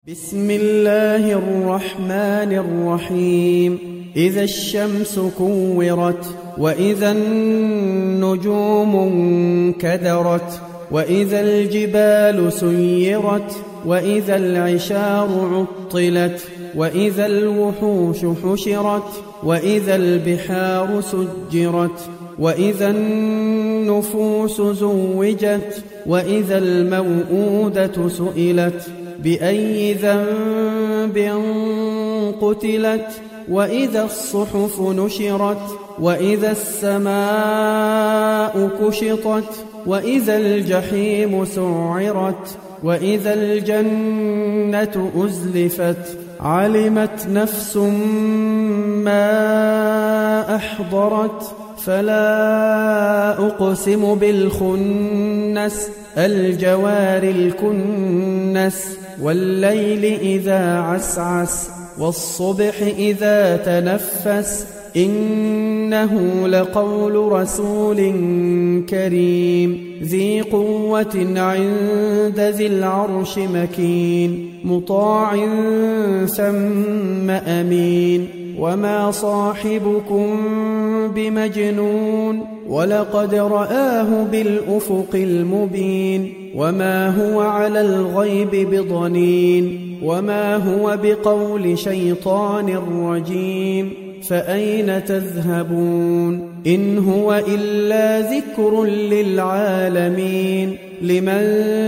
بسم الله الرحمن الرحيم. إذا الشمس كورت، وإذا النجوم انكدرت، وإذا الجبال سيرت، وإذا العشار عطلت، وإذا الوحوش حشرت، وإذا البحار سجرت، وإذا النفوس زوجت، وإذا الموءودة سئلت بأي ذنب قتلت، وإذا الصحف نشرت، وإذا السماء كشطت، وإذا الجحيم سعرت، وإذا الجنة أزلفت. علمت نفس ما أحضرت. فلا أقسم بالخنس، الجوار الكنس، والليل إذا عسعس، والصبح إذا تنفس. إنه لقول رسول كريم ذي قوة عند ذي العرش مكين، مطاع ثم أمين. وما صاحبكم بمجنون، ولقد رآه بالأفق المبين. وما هو على الغيب بضنين، وما هو بقول شيطان رجيم. فأين تذهبون؟ إن هو إلا ذكر للعالمين. لمن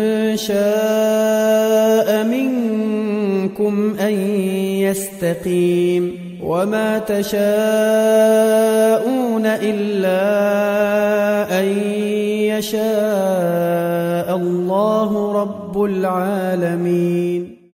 شاء منكم أن يستقيم. وما تشاءون إلا أن يشاء الله رب العالمين.